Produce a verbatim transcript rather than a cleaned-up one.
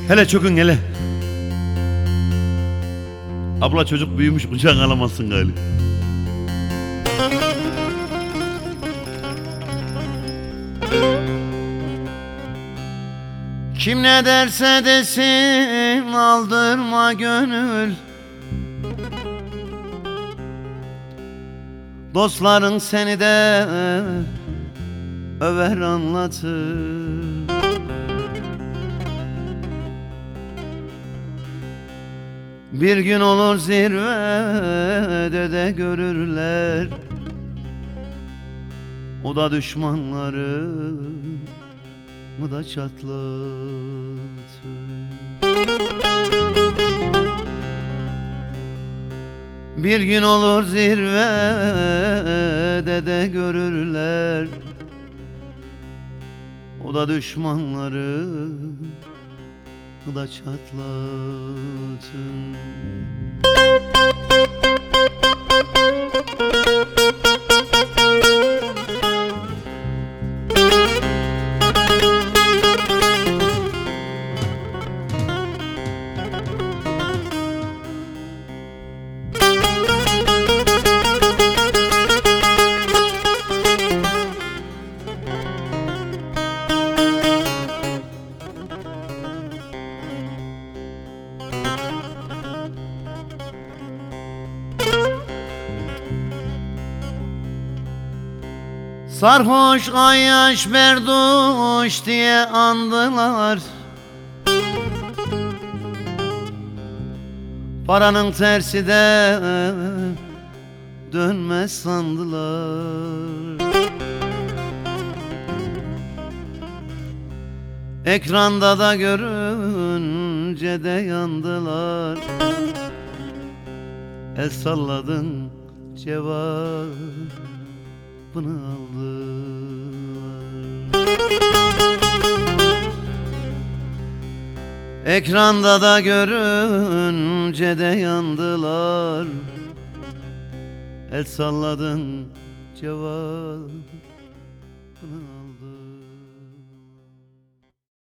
Hele çökün hele. Abla çocuk büyümüş, kucağına alamazsın galiba. Kim ne derse desin aldırma gönül. Dostların seni de över anlatır. Bir gün olur zirvede de görürler, o da düşmanları mı da çatlatır. Bir gün olur zirvede de görürler, o da düşmanları mı da çatlatır. Sarhoş ayyaş berduş diye andılar, paranın tersi de dönmez sandılar. Ekranda da görünce de yandılar, el salladın cevabını aldılar. Ekranda da görünce de yandılar, el salladın cevabını aldılar.